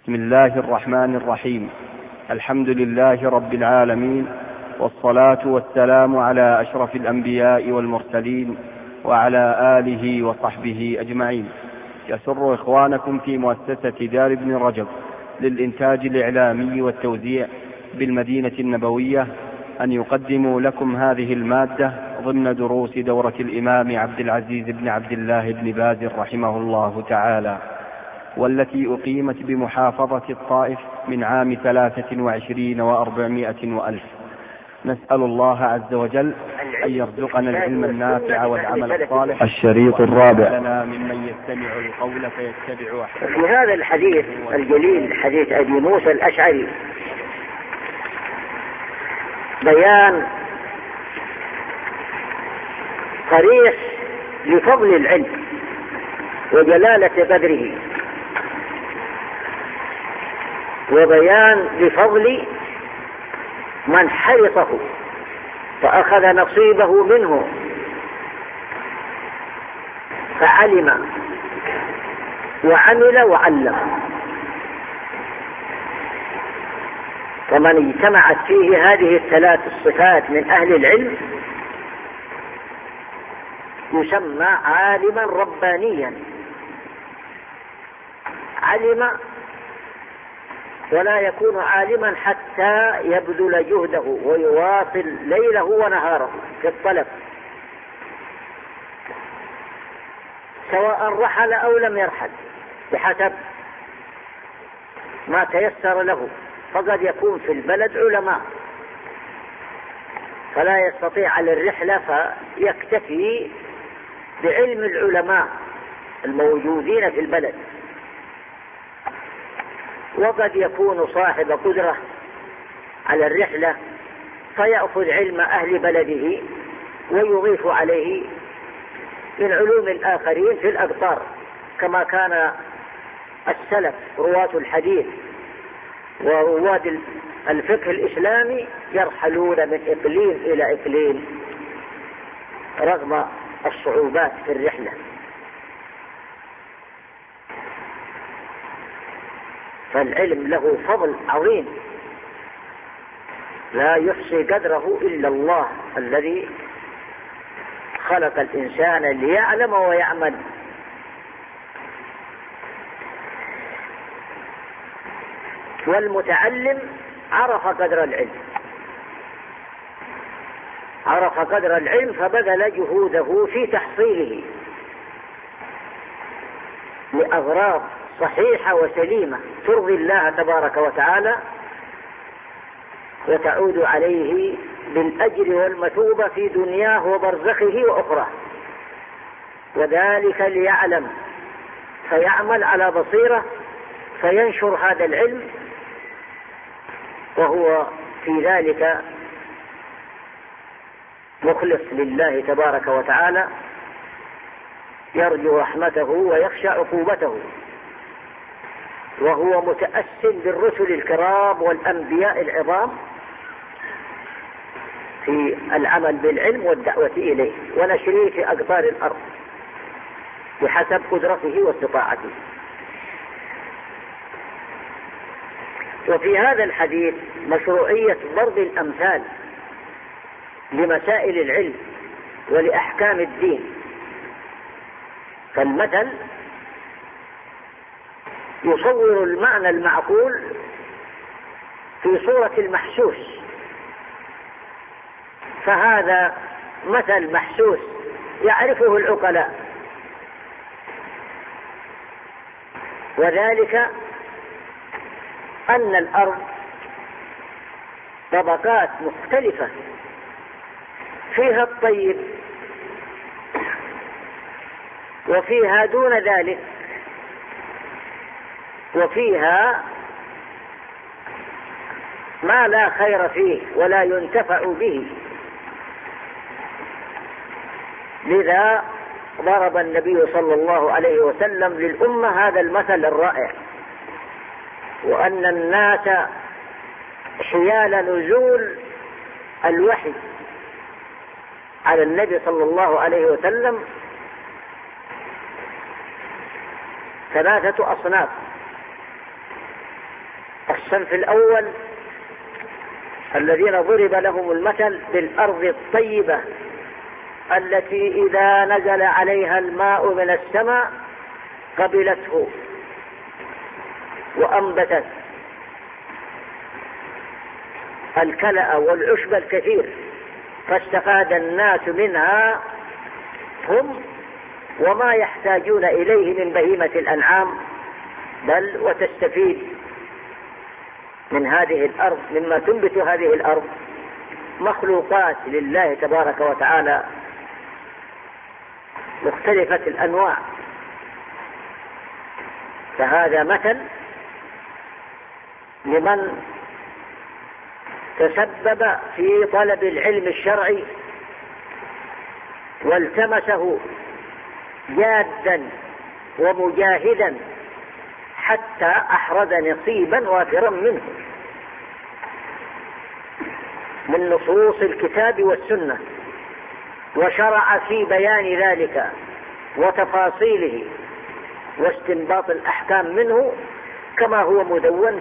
بسم الله الرحمن الرحيم. الحمد لله رب العالمين، والصلاة والسلام على أشرف الأنبياء والمرسلين وعلى آله وصحبه أجمعين. يسر إخوانكم في مؤسسة دار ابن رجب للإنتاج الإعلامي والتوزيع بالمدينة النبوية أن يقدموا لكم هذه المادة ضمن دروس دورة الإمام عبد العزيز بن عبد الله بن باز رحمه الله تعالى، والتي أقيمت بمحافظة الطائف من عام 23 و400 وألف. نسأل الله عز وجل أن يرزقنا العلم النافع والعمل الصالح. الشريط الرابع. لنا ممن يستمع القول فيتبع أحسنه. في هذا الحديث الجليل، حديث أبي موسى الأشعري، بيان صريح لفضل العلم وجلالة قدره، وبيان لفضل من حرصه فأخذ نصيبه منه فعلم وعمل وعلم. ومن اجتمعت فيه هذه الثلاث الصفات من أهل العلم يسمى عالما ربانيا. علم ولا يكون عالما حتى يبذل جهده ويواصل ليله ونهاره في الطلب، سواء رحل أو لم يرحل بحسب ما تيسر له. فقد يكون في البلد علماء فلا يستطيع على الرحلة فيكتفي بعلم العلماء الموجودين في البلد، وقد يكون صاحب قدرة على الرحلة فيأخذ علم أهل بلده ويضيف عليه من علوم الآخرين في الأقطار، كما كان السلف رواة الحديث ورواد الفقه الإسلامي يرحلون من إقليم إلى إقليم رغم الصعوبات في الرحلة. فالعلم له فضل عظيم لا يحصي قدره إلا الله الذي خلق الإنسان ليعلم ويعمل. والمتعلم عرف قدر العلم، عرف قدر العلم فبذل جهوده في تحصيله لأغراض صحيحة وسليمة ترضي الله تبارك وتعالى وتعود عليه بالأجر والمثوبة في دنياه وبرزخه وأخراه. وذلك ليعلم فيعمل على بصيرة فينشر هذا العلم، وهو في ذلك مخلص لله تبارك وتعالى يرجو رحمته ويخشى عقوبته، وهو متأس بالرسل الكرام والأنبياء العظام في العمل بالعلم والدعوة إليه ونشره في أقطار الأرض بحسب قدرته واستطاعته. وفي هذا الحديث مشروعية ضرب الأمثال لمسائل العلم ولأحكام الدين. فالمثل يصور المعنى المعقول في صورة المحسوس، فهذا مثل محسوس يعرفه العقلاء، وذلك أن الأرض طبقات مختلفة، فيها الطيب وفيها دون ذلك، وفيها ما لا خير فيه ولا ينتفع به. لذا ضرب النبي صلى الله عليه وسلم للأمة هذا المثل الرائع، وأن الناس حيال نزول الوحي على النبي صلى الله عليه وسلم ثلاثة أصناف: الصنف الأول الذين ضرب لهم المثل بالأرض الطيبة التي إذا نزل عليها الماء من السماء قبلته وأنبتت الكلأ والعشب الكثير، فاستفاد الناس منها هم وما يحتاجون إليه من بهيمة الأنعام، بل وتستفيد من هذه الأرض مما تنبت هذه الأرض مخلوقات لله تبارك وتعالى مختلفة الأنواع. فهذا مثل لمن تسبب في طلب العلم الشرعي والتمسه جادا ومجاهدا حتى أحرز نصيبا وافرا منه من نصوص الكتاب والسنة، وشرع في بيان ذلك وتفاصيله واستنباط الأحكام منه كما هو مدون